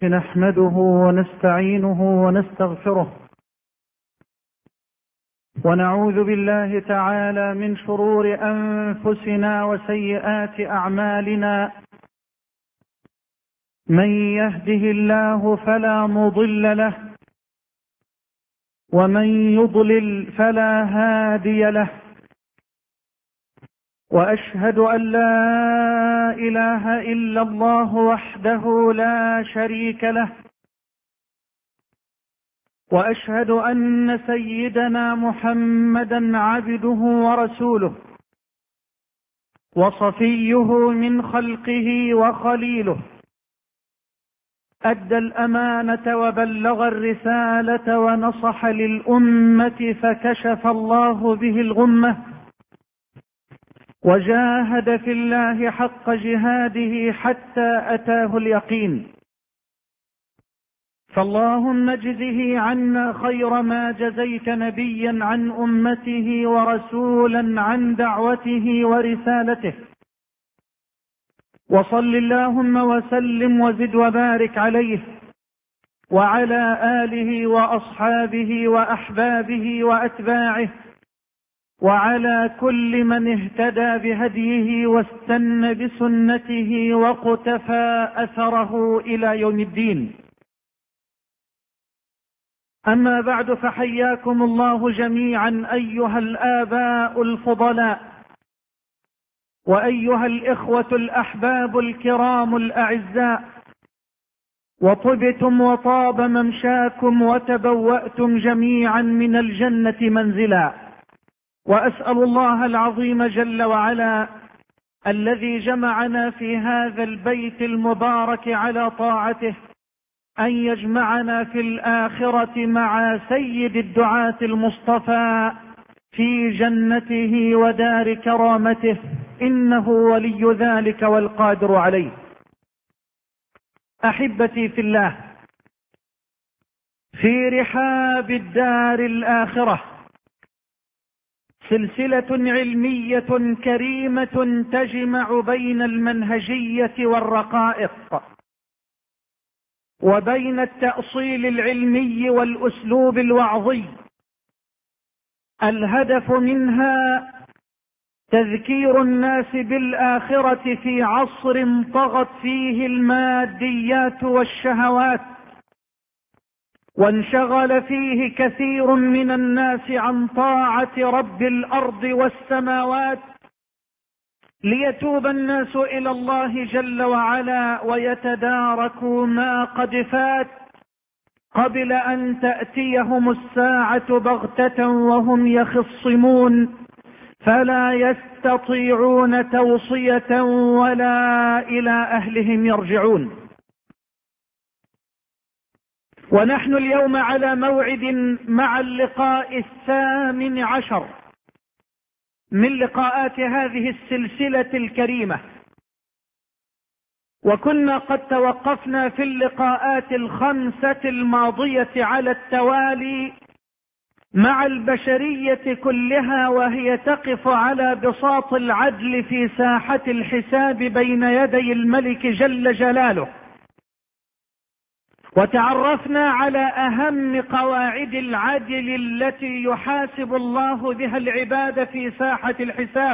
نحمده ونستعينه ونستغفره ونعوذ بالله تعالى من شرور أنفسنا وسيئات أعمالنا. من يهده الله فلا مضل له ومن يضلل فلا هادي له، وأشهد أن لا إله إلا الله وحده لا شريك له، وأشهد أن سيدنا محمدا عبده ورسوله وصفيه من خلقه وخليله، أدى الأمانة وبلغ الرسالة ونصح للأمة فكشف الله به الغمة، وجاهد في الله حق جهاده حتى أتاه اليقين. فاللهم اجزه عنا خير ما جزيت نبيا عن أمته ورسولا عن دعوته ورسالته، وصل اللهم وسلم وزد وبارك عليه وعلى آله وأصحابه وأحبابه وأتباعه وعلى كل من اهتدى بهديه واستنى بسنته وقتفى أثره إلى يوم الدين. أما بعد، فحياكم الله جميعا أيها الآباء الفضلاء وأيها الإخوة الأحباب الكرام الأعزاء، وطبتم وطاب ممشاكم وتبوأتم جميعا من الجنة منزلا. وأسأل الله العظيم جل وعلا الذي جمعنا في هذا البيت المبارك على طاعته أن يجمعنا في الآخرة مع سيد الدعاة المصطفى في جنته ودار كرامته، إنه ولي ذلك والقادر عليه. أحبتي في الله، في رحاب الدار الآخرة سلسلة علمية كريمة تجمع بين المنهجية والرقائق وبين التأصيل العلمي والأسلوب الوعظي. الهدف منها تذكير الناس بالآخرة في عصر طغت فيه الماديات والشهوات، وانشغل فيه كثير من الناس عن طاعة رب الأرض والسماوات، ليتوب الناس إلى الله جل وعلا ويتداركوا ما قد فات قبل أن تأتيهم الساعة بغتة وهم يخصمون، فلا يستطيعون توصية ولا إلى أهلهم يرجعون. ونحن اليوم على موعد مع اللقاء 18 من لقاءات هذه السلسلة الكريمة، وكنا قد توقفنا في اللقاءات 5 الماضية على التوالي مع البشرية كلها وهي تقف على بساط العدل في ساحة الحساب بين يدي الملك جل جلاله، وتعرفنا على أهم قواعد العدل التي يحاسب الله بها العباد في ساحة الحساب،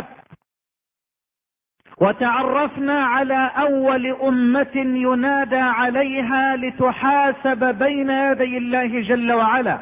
وتعرفنا على أول أمة ينادى عليها لتحاسب بين يدي الله جل وعلا،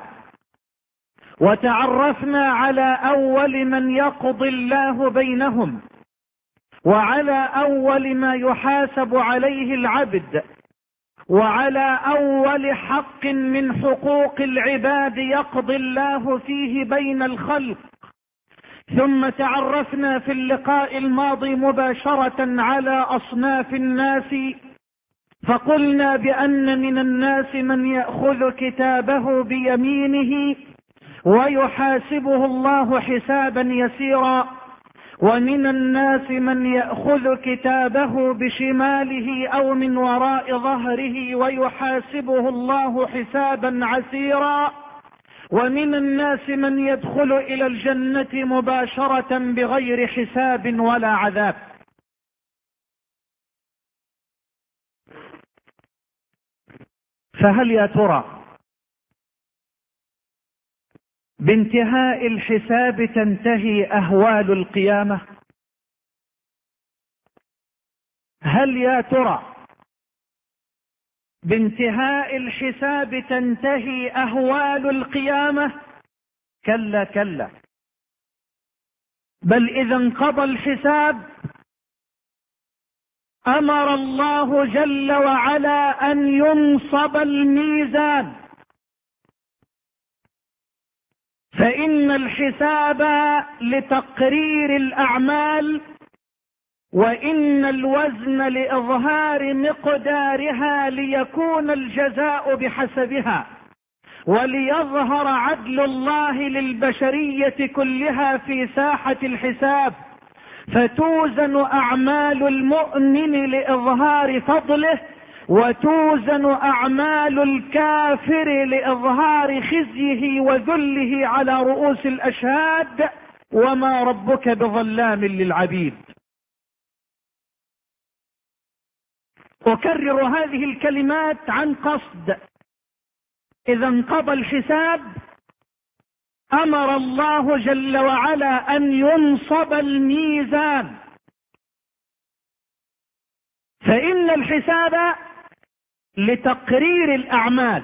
وتعرفنا على أول من يقضي الله بينهم، وعلى أول ما يحاسب عليه العبد، وعلى أول حق من حقوق العباد يقضي الله فيه بين الخلق. ثم تعرفنا في اللقاء الماضي مباشرة على أصناف الناس، فقلنا بأن من الناس من يأخذ كتابه بيمينه ويحاسبه الله حسابا يسيرا، ومن الناس من يأخذ كتابه بشماله أو من وراء ظهره ويحاسبه الله حسابا عسيرا، ومن الناس من يدخل إلى الجنة مباشرة بغير حساب ولا عذاب. فهل يا ترى بانتهاء الحساب تنتهي أهوال القيامة؟ هل يا ترى بانتهاء الحساب تنتهي أهوال القيامة؟ كلا كلا، بل إذا انقضى الحساب أمر الله جل وعلا أن ينصب الميزان، فإن الحساب لتقرير الأعمال، وإن الوزن لإظهار مقدارها ليكون الجزاء بحسبها، وليظهر عدل الله للبشرية كلها في ساحة الحساب، فتوزن أعمال المؤمن لإظهار فضله، وتوزن أعمال الكافر لإظهار خزيه وذله على رؤوس الأشهاد، وما ربك بظلام للعبيد. أكرر هذه الكلمات عن قصد. إذا انقضى الحساب أمر الله جل وعلا أن ينصب الميزان، فإن الحساب لتقرير الأعمال،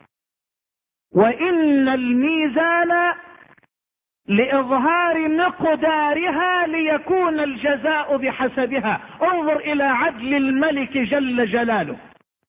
وإن الميزان لإظهار مقدارها ليكون الجزاء بحسبها. انظر إلى عدل الملك جل جلاله،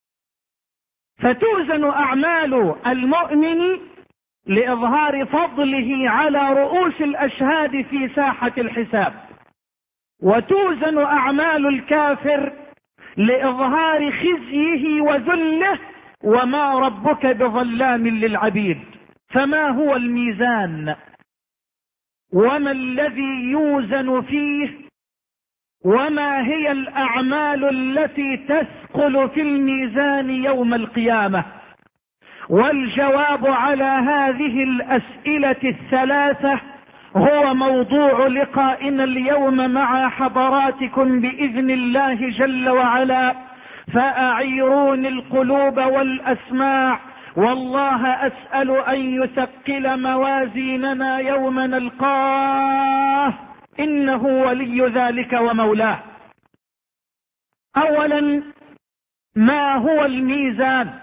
فتوزن أعمال المؤمن لإظهار فضله على رؤوس الأشهاد في ساحة الحساب، وتوزن أعمال الكافر لإظهار خزيه وذله، وما ربك بظلام للعبيد. فما هو الميزان؟ وما الذي يوزن فيه؟ وما هي الأعمال التي تثقل في الميزان يوم القيامة؟ والجواب على هذه الأسئلة الثلاثة هو موضوع لقائنا اليوم مع حضراتكم بإذن الله جل وعلا. فأعيروني القلوب والأسماع، والله أسأل أن يثقل موازيننا يوم نلقاه، إنه ولي ذلك ومولاه. أولا، ما هو الميزان؟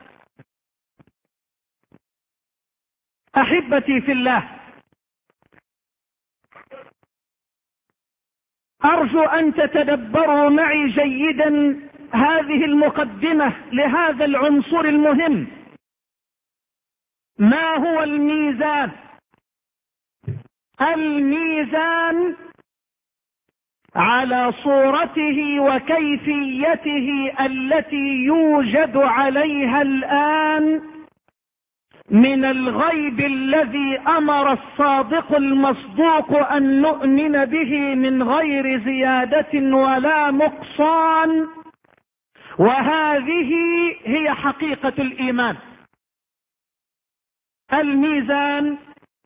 أحبتي في الله، أرجو أن تتدبروا معي جيدا هذه المقدمة لهذا العنصر المهم. ما هو الميزان؟ الميزان على صورته وكيفيته التي يوجد عليها الآن من الغيب الذي أمر الصادق المصدوق أن نؤمن به من غير زيادة ولا نقصان، وهذه هي حقيقة الإيمان. الميزان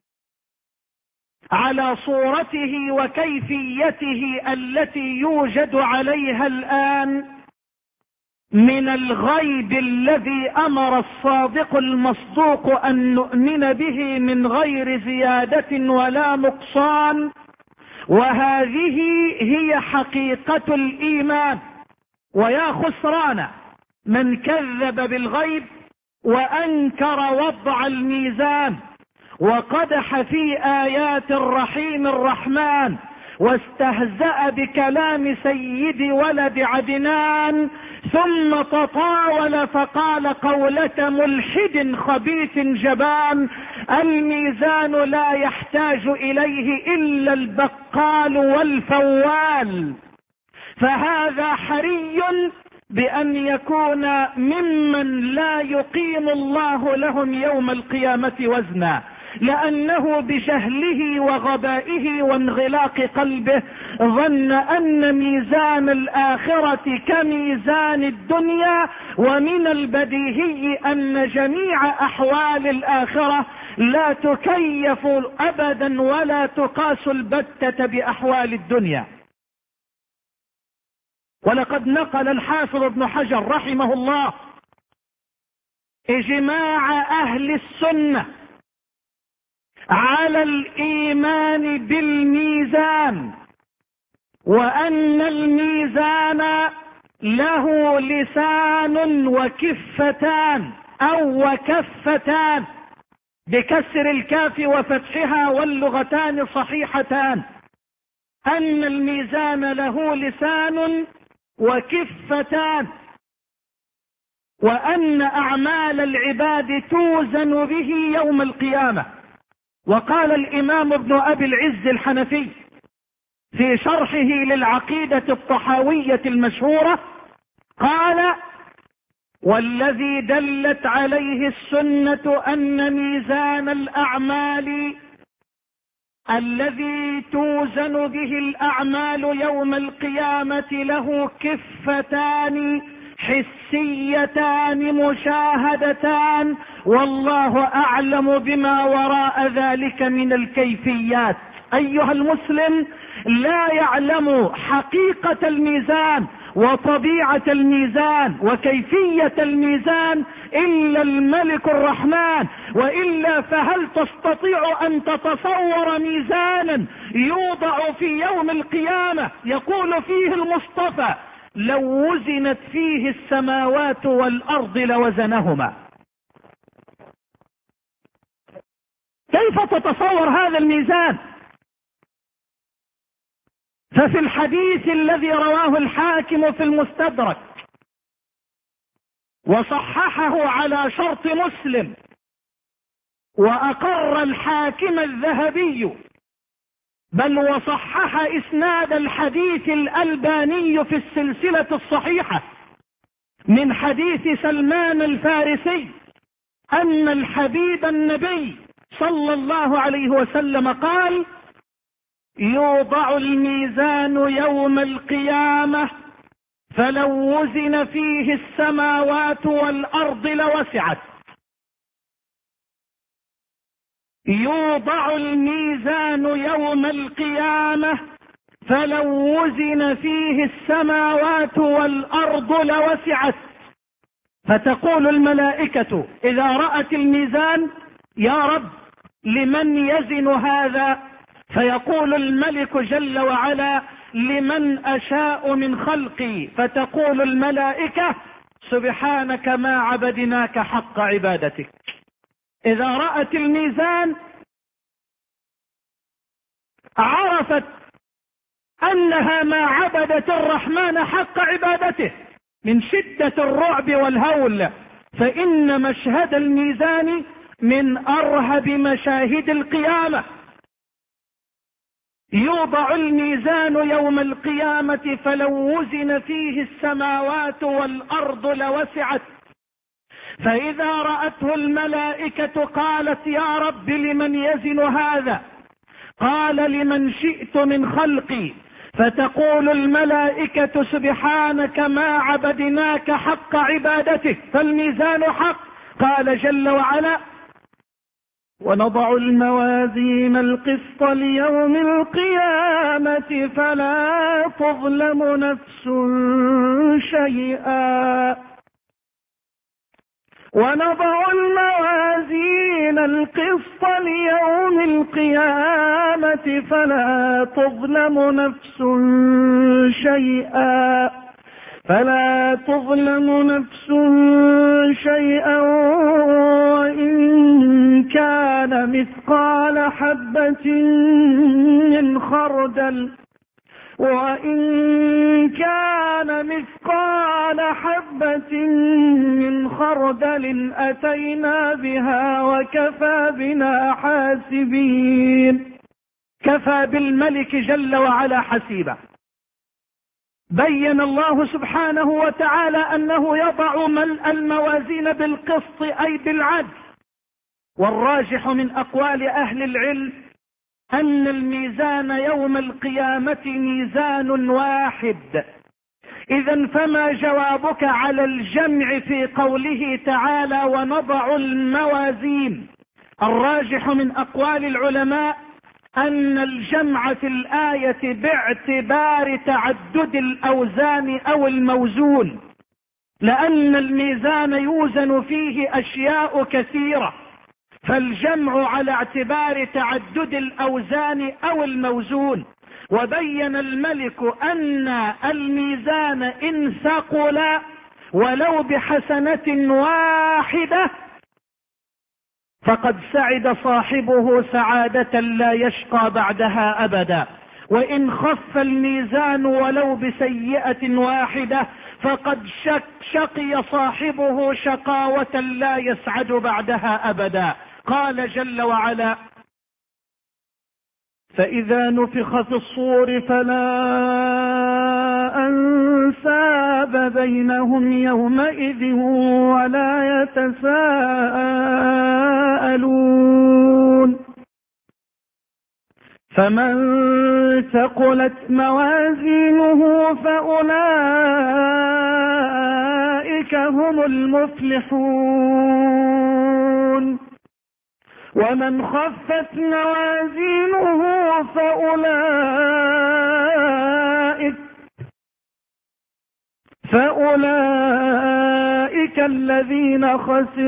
على صورته وكيفيته التي يوجد عليها الآن من الغيب الذي أمر الصادق المصدوق أن نؤمن به من غير زيادة ولا نقصان، وهذه هي حقيقة الإيمان. ويا خسران من كذب بالغيب وأنكر وضع الميزان وقدح في آيات الرحيم الرحمن، واستهزأ بكلام سيد ولد عدنان، ثم تطاول فقال قولة ملحد خبيث جبان: الميزان لا يحتاج إليه إلا البقال والفوال. فهذا حري بأن يكون ممن لا يقيم الله لهم يوم القيامة وزنا، لأنه بجهله وغبائه وانغلاق قلبه ظن أن ميزان الآخرة كميزان الدنيا، ومن البديهي أن جميع أحوال الآخرة لا تكيف أبدا ولا تقاس البتة بأحوال الدنيا. ولقد نقل الحافظ ابن حجر رحمه الله اجماع اهل السنة على الايمان بالميزان، وان الميزان له لسان وكفتان او وكفتان بكسر الكاف وفتحها واللغتان صحيحتان، ان الميزان له لسان وكفتان، وان اعمال العباد توزن به يوم القيامة. وقال الامام ابن ابي العز الحنفي في شرحه للعقيدة الطحاوية المشهورة، قال: والذي دلت عليه السنة ان ميزان الاعمال الذي توزن به الاعمال يوم القيامة له كفتان حسيتان مشاهدتان، والله اعلم بما وراء ذلك من الكيفيات. ايها المسلم، لا يعلم حقيقة الميزان وطبيعة الميزان وكيفية الميزان الا الملك الرحمن، والا فهل تستطيع ان تتصور ميزانا يوضع في يوم القيامة يقول فيه المصطفى: لو وزنت فيه السماوات والارض لوزنهما؟ كيف تتصور هذا الميزان؟ ففي الحديث الذي رواه الحاكم في المستدرك وصححه على شرط مسلم، واقر الحاكم الذهبي، بل وصحح اسناد الحديث الالباني في السلسلة الصحيحة من حديث سلمان الفارسي، ان الحبيب النبي صلى الله عليه وسلم قال: يوضع الميزان يوم القيامة فلو وزن فيه السماوات والارض لوسعت. يوضع الميزان يوم القيامة فلو وزن فيه السماوات والارض لوسعت. فتقول الملائكة اذا رأت الميزان: يا رب لمن يزن هذا؟ فيقول الملك جل وعلا: لمن اشاء من خلقي. فتقول الملائكة: سبحانك ما عبدناك حق عبادتك. اذا رأت الميزان عرفت انها ما عبدت الرحمن حق عبادته من شدة الرعب والهول، فان مشهد الميزان من ارهب مشاهد القيامة. يوضع الميزان يوم القيامة فلو وزن فيه السماوات والارض لوسعت. فاذا رأته الملائكة قالت: يا رب لمن يزن هذا؟ قال: لمن شئت من خلقي. فتقول الملائكة: سبحانك ما عبدناك حق عبادتك، فالميزان حق. قال جل وعلا: ونضع الموازين القسط ليوم القيامة فلا تظلم نفس شيئا. ونضع الموازين القسط ليوم القيامة فلا تظلم نفس شيئا. فلا تظلم نفس شيئا وإن كان مثقال حبة من خردل. وإن كان مثقال حبة من خردل أتينا بها وكفى بنا حاسبين. كفى بالملك جل وعلا حسيبا. بين الله سبحانه وتعالى أنه يضع ملء الموازين بالقسط أي بالعدل. والراجح من أقوال أهل العلم أن الميزان يوم القيامة ميزان واحد. إذا فما جوابك على الجمع في قوله تعالى: ونضع الموازين؟ الراجح من أقوال العلماء أن الجمع في الآية باعتبار تعدد الأوزان أو الموزون، لأن الميزان يوزن فيه أشياء كثيرة، فالجمع على اعتبار تعدد الأوزان أو الموزون. وبين الملك أن الميزان إن ثقل ولو بحسنة واحدة فقد سعد صاحبه سعادة لا يشقى بعدها أبدا، وإن خف الميزان ولو بسيئة واحدة فقد شقي صاحبه شقاوة لا يسعد بعدها أبدا. قال جل وعلا: فإذا نفخ في الصور فلا أنساب بينهم يومئذ ولا يتساءلون. فمن ثقلت موازينه فأولئك هم المفلحون، ومن خفت موازينه فأولئك الذين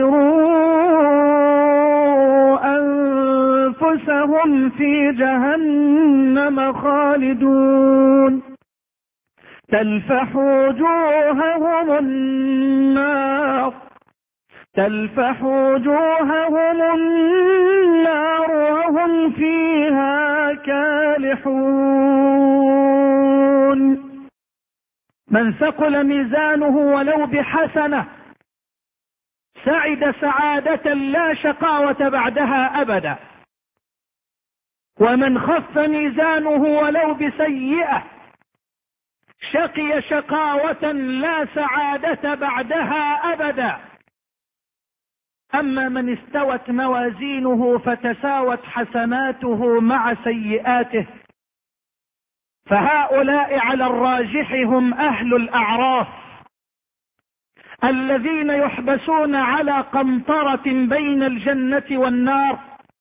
خسروا أنفسهم في جهنم خالدون، تلفح وجوههم النار وهم فيها كالحون. من ثقل ميزانه ولو بحسنة سعد سعادة لا شقاوة بعدها أبدا، ومن خف ميزانه ولو بسيئة شقي شقاوة لا سعادة بعدها أبدا. أما من استوت موازينه فتساوت حسناته مع سيئاته فهؤلاء على الراجح هم أهل الأعراف الذين يحبسون على قنطرة بين الجنة والنار،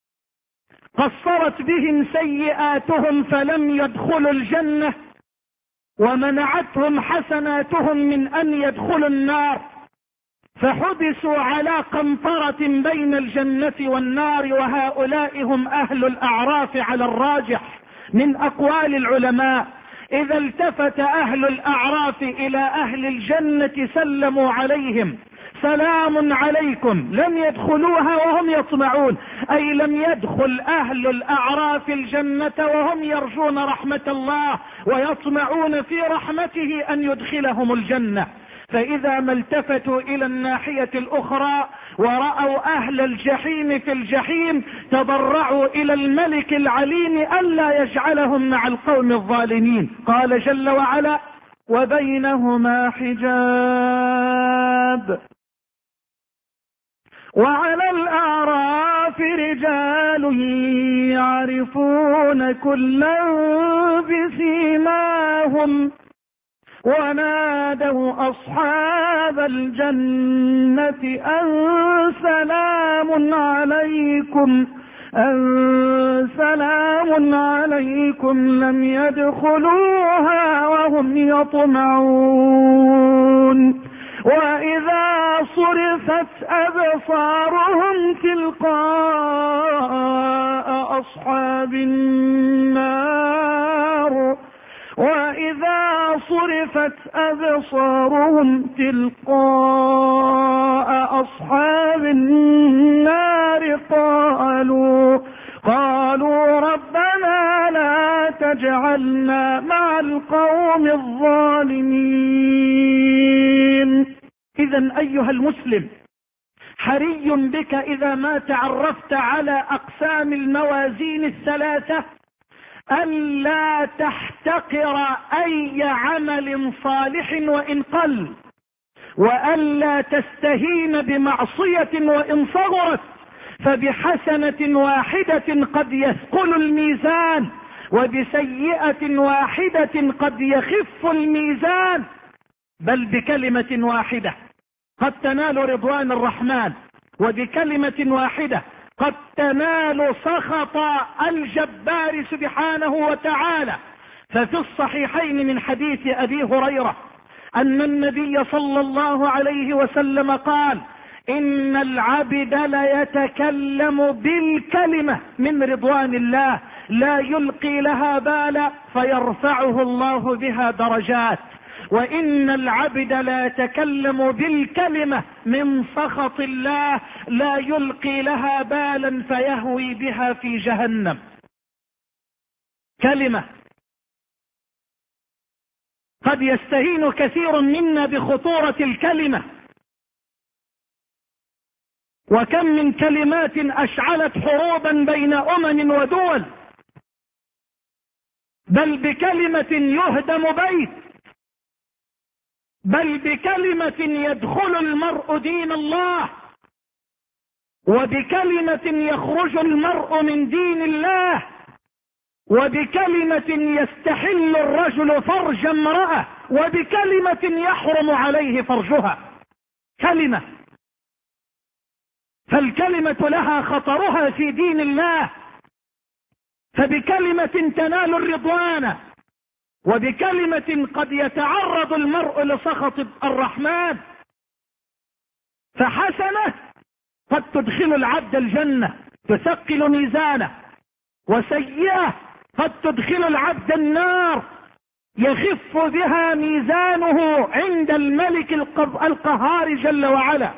قصرت بهم سيئاتهم فلم يدخلوا الجنة ومنعتهم حسناتهم من أن يدخلوا النار، فحبسوا على قنطرة بين الجنة والنار، وهؤلاء هم أهل الأعراف على الراجح من أقوال العلماء. إذا التفت أهل الأعراف إلى أهل الجنة سلموا عليهم: سلام عليكم، لم يدخلوها وهم يطمعون، أي لم يدخل أهل الأعراف الجنة وهم يرجون رحمة الله ويطمعون في رحمته أن يدخلهم الجنة. فإذا ما التفتوا إلى الناحية الأخرى ورأوا أهل الجحيم في الجحيم تضرعوا إلى الملك العليم ألا يجعلهم مع القوم الظالمين. قال جل وعلا: وبينهما حجاب وعلى الأعراف رجال يعرفون كلا بسيماهم ونادوا أصحاب الجنة أن سلام عليكم لم يدخلوها وهم يطمعون. وإذا صرفت أبصارهم تلقاء أصحاب النار قالوا ربنا لا تجعلنا مع القوم الظالمين. إذن أيها المسلم، حري بك إذا ما تعرفت على أقسام الموازين الثلاثة ألا تحتقر أي عمل صالح وإن قل، وألا تستهين بمعصية وإن صغرت، فبحسنة واحدة قد يثقل الميزان، وبسيئة واحدة قد يخف الميزان، بل بكلمة واحدة قد تنال رضوان الرحمن، وبكلمة واحدة قد تنال سخط الجبار سبحانه وتعالى. ففي الصحيحين من حديث أبي هريرة أن النبي صلى الله عليه وسلم قال: إن العبد ليتكلم بالكلمة من رضوان الله لا يلقي لها بالا فيرفعه الله بها درجات، وإن العبد لا يتكلم بالكلمة من سخط الله لا يلقي لها بالا فيهوي بها في جهنم. كلمة قد يستهين كثير منا بخطورة الكلمة، وكم من كلمات أشعلت حروبا بين أمم ودول، بل بكلمة يهدم بيت، بل بكلمة يدخل المرء دين الله، وبكلمة يخرج المرء من دين الله، وبكلمة يستحل الرجل فرج امرأة، وبكلمة يحرم عليه فرجها. كلمة، فالكلمة لها خطرها في دين الله، فبكلمة تنال الرضوان، وبكلمة قد يتعرض المرء لسخط الرحمن. فحسنة قد تدخل العبد الجنة تثقل ميزانه، وسيئة قد تدخل العبد النار يخف بها ميزانه عند الملك القهار جل وعلا.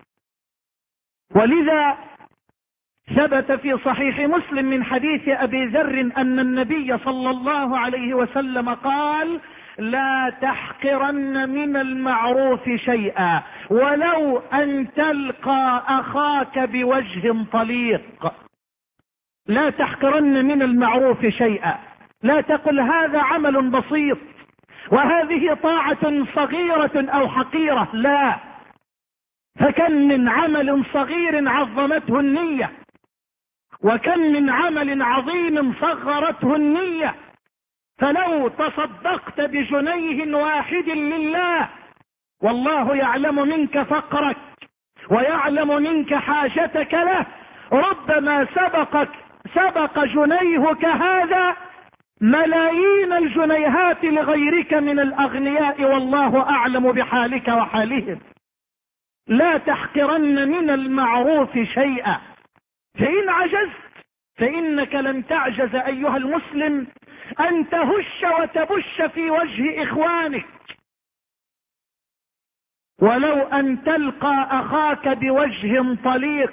ولذا ثبت في صحيح مسلم من حديث أبي ذر أن النبي صلى الله عليه وسلم قال: لا تحقرن من المعروف شيئا ولو أن تلقى أخاك بوجه طليق. لا تحقرن من المعروف شيئا، لا تقل هذا عمل بسيط وهذه طاعة صغيرة أو حقيرة، لا. فكم من عمل صغير عظمته النية، وكم من عمل عظيم صغرته النية. فلو تصدقت بجنيه واحد لله والله يعلم منك فقرك ويعلم منك حاجتك له، ربما سبق جنيهك هذا ملايين الجنيهات لغيرك من الأغنياء، والله أعلم بحالك وحالهم. لا تحقرن من المعروف شيئا، فإن عجزت فإنك لن تعجز أيها المسلم أن تهش وتبش في وجه إخوانك، ولو أن تلقى أخاك بوجه طليق.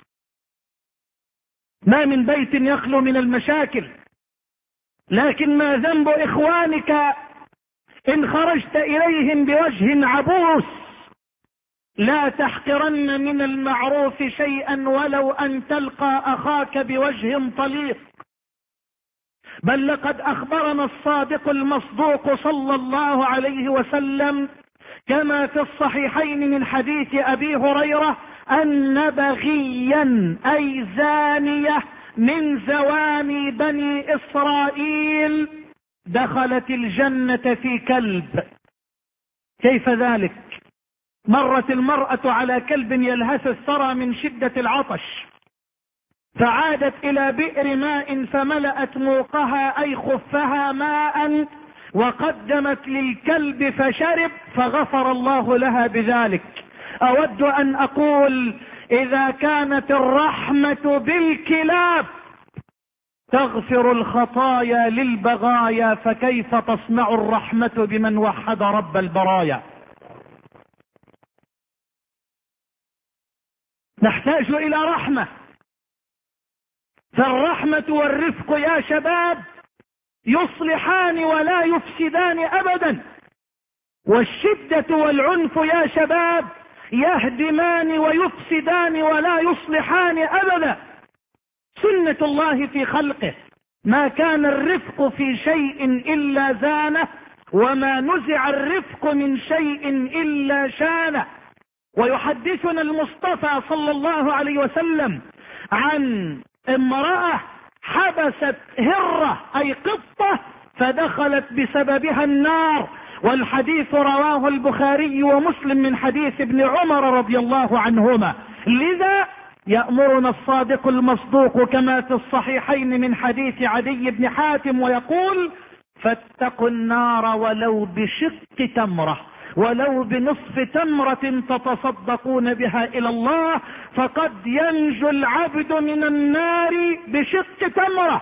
ما من بيت يخلو من المشاكل، لكن ما ذنب إخوانك إن خرجت إليهم بوجه عبوس. لا تحقرن من المعروف شيئا ولو أن تلقى أخاك بوجه طليق. بل لقد أخبرنا الصادق المصدوق صلى الله عليه وسلم كما في الصحيحين من حديث أبي هريرة أن بغيا أي زانية من زواني بني إسرائيل دخلت الجنة في كلب. كيف ذلك؟ مرت المرأة على كلب يلهث الثرى من شدة العطش، فعادت إلى بئر ماء فملأت موقها أي خفها ماء وقدمت للكلب فشرب، فغفر الله لها بذلك. أود أن أقول إذا كانت الرحمة بالكلاب تغفر الخطايا للبغايا، فكيف تصنع الرحمة بمن وحد رب البرايا؟ نحتاج إلى رحمة، فالرحمة والرفق يا شباب يصلحان ولا يفسدان أبدا، والشدة والعنف يا شباب يهدمان ويفسدان ولا يصلحان أبدا. سنة الله في خلقه ما كان الرفق في شيء إلا زانه، وما نزع الرفق من شيء إلا شانه. ويحدثنا المصطفى صلى الله عليه وسلم عن امرأة حبست هرة أي قطة فدخلت بسببها النار، والحديث رواه البخاري ومسلم من حديث ابن عمر رضي الله عنهما. لذا يأمرنا الصادق المصدوق كما في الصحيحين من حديث عدي بن حاتم ويقول: فاتقوا النار ولو بشق تمرة، ولو بنصف تمرة تتصدقون بها إلى الله فقد ينجو العبد من النار بشق تمرة.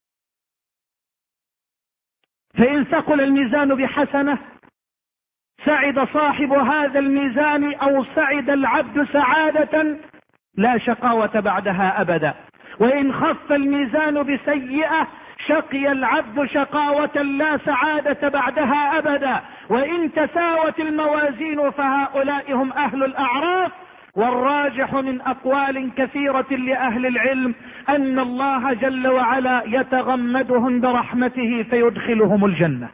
فإن ثقل الميزان بحسنة سعد صاحب هذا الميزان، أو سعد العبد سعادة لا شقاوة بعدها أبدا. وإن خف الميزان بسيئة شقي العبد شقاوة لا سعادة بعدها أبدا. وإن تساوت الموازين فهؤلاء هم أهل الأعراف. والراجح من أقوال كثيرة لأهل العلم أن الله جل وعلا يتغمدهم برحمته فيدخلهم الجنة.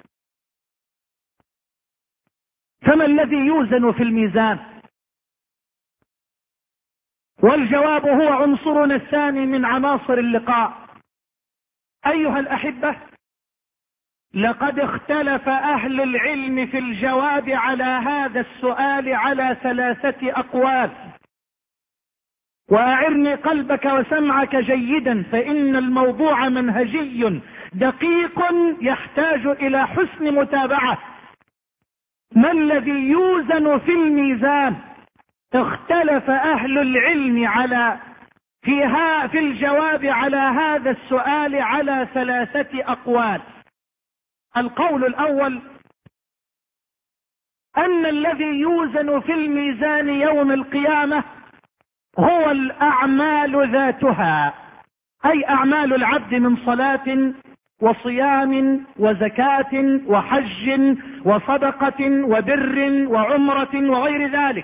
فما الذي يوزن في الميزان؟ والجواب هو عنصرنا الثاني من عناصر اللقاء. أيها الأحبة، لقد اختلف أهل العلم في الجواب على هذا السؤال على 3 أقوال. وأعرني قلبك وسمعك جيدا، فإن الموضوع منهجي دقيق يحتاج إلى حسن متابعة. ما الذي يوزن في الميزان؟ اختلف أهل العلم في الجواب على هذا السؤال على 3 أقوال. القول الأول أن الذي يوزن في الميزان يوم القيامة هو الأعمال ذاتها، أي أعمال العبد من صلاة وصيام وزكاة وحج وصدقة وبر وعمرة وغير ذلك.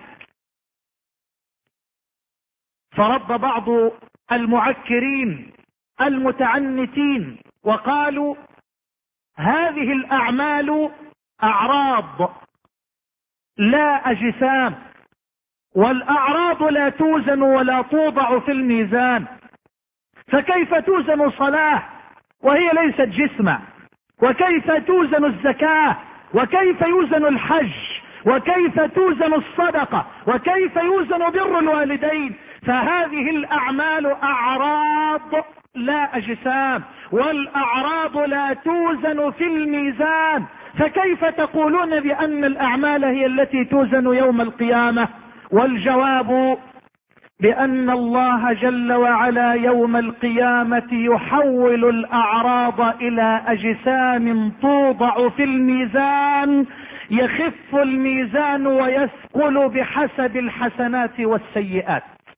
فرد بعض المعكرين المتعنتين وقالوا هذه الأعمال أعراض لا أجسام، والأعراض لا توزن ولا توضع في الميزان، فكيف توزن صلاة وهي ليست جسما؟ وكيف توزن الزكاة؟ وكيف يوزن الحج؟ وكيف توزن الصدقة؟ وكيف يوزن بر الوالدين؟ فهذه الأعمال أعراض لا أجسام، والأعراض لا توزن في الميزان، فكيف تقولون بأن الأعمال هي التي توزن يوم القيامة؟ والجواب بأن الله جل وعلا يوم القيامة يحول الأعراض إلى أجسام توضع في الميزان، يخف الميزان ويثقل بحسب الحسنات والسيئات.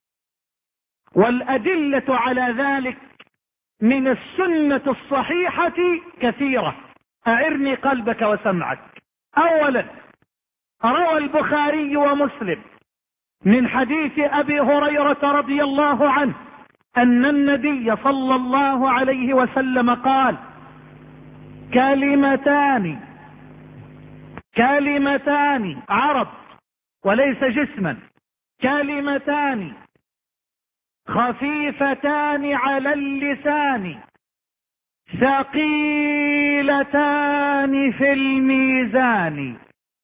والأدلة على ذلك من السنة الصحيحة كثيرة. أعرني قلبك وسمعك. أولا، روى البخاري ومسلم من حديث أبي هريرة رضي الله عنه أن النبي صلى الله عليه وسلم قال: كلمتان عرض وليس جسما، كلمتان خفيفتان على اللسان ثقيلتان في الميزان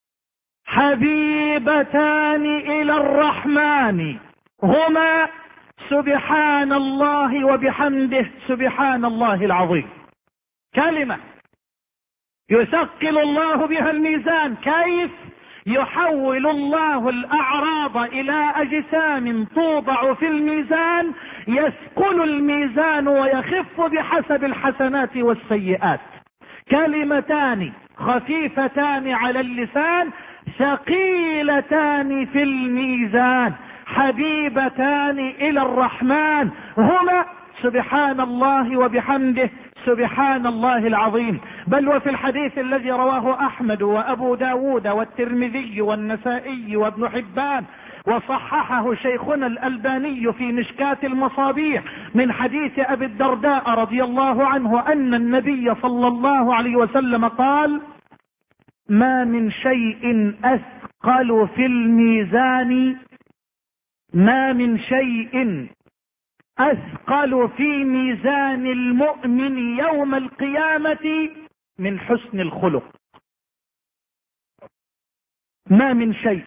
حبيبتان إلى الرحمن هما سبحان الله وبحمده سبحان الله العظيم. كلمة يثقل الله بها الميزان. كيف؟ يحول الله الأعراض إلى أجسام توضع في الميزان، يثقل الميزان ويخف بحسب الحسنات والسيئات. كلمتان خفيفتان على اللسان ثقيلتان في الميزان حبيبتان إلى الرحمن هما سبحان الله وبحمده سبحان الله العظيم. بل وفي الحديث الذي رواه أحمد وأبو داود والترمذي والنسائي وابن حبان وصححه شيخنا الألباني في مشكاة المصابيح من حديث أبي الدرداء رضي الله عنه أن النبي صلى الله عليه وسلم قال: ما من شيء أثقل في الميزان، ما من شيء أثقل في ميزان المؤمن يوم القيامة من حسن الخلق. ما من شيء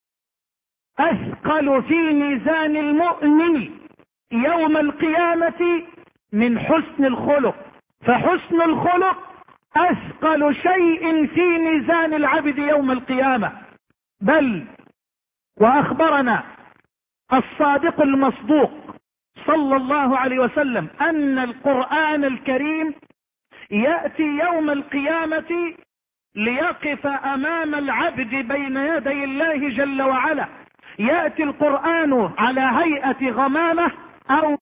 أثقل في ميزان المؤمن يوم القيامة من حسن الخلق، فحسن الخلق أثقل شيء في ميزان العبد يوم القيامة. بل وأخبرنا الصادق المصدوق صلى الله عليه وسلم أن القرآن الكريم يأتي يوم القيامة ليقف أمام العبد بين يدي الله جل وعلا. يأتي القرآن على هيئة غمامة أو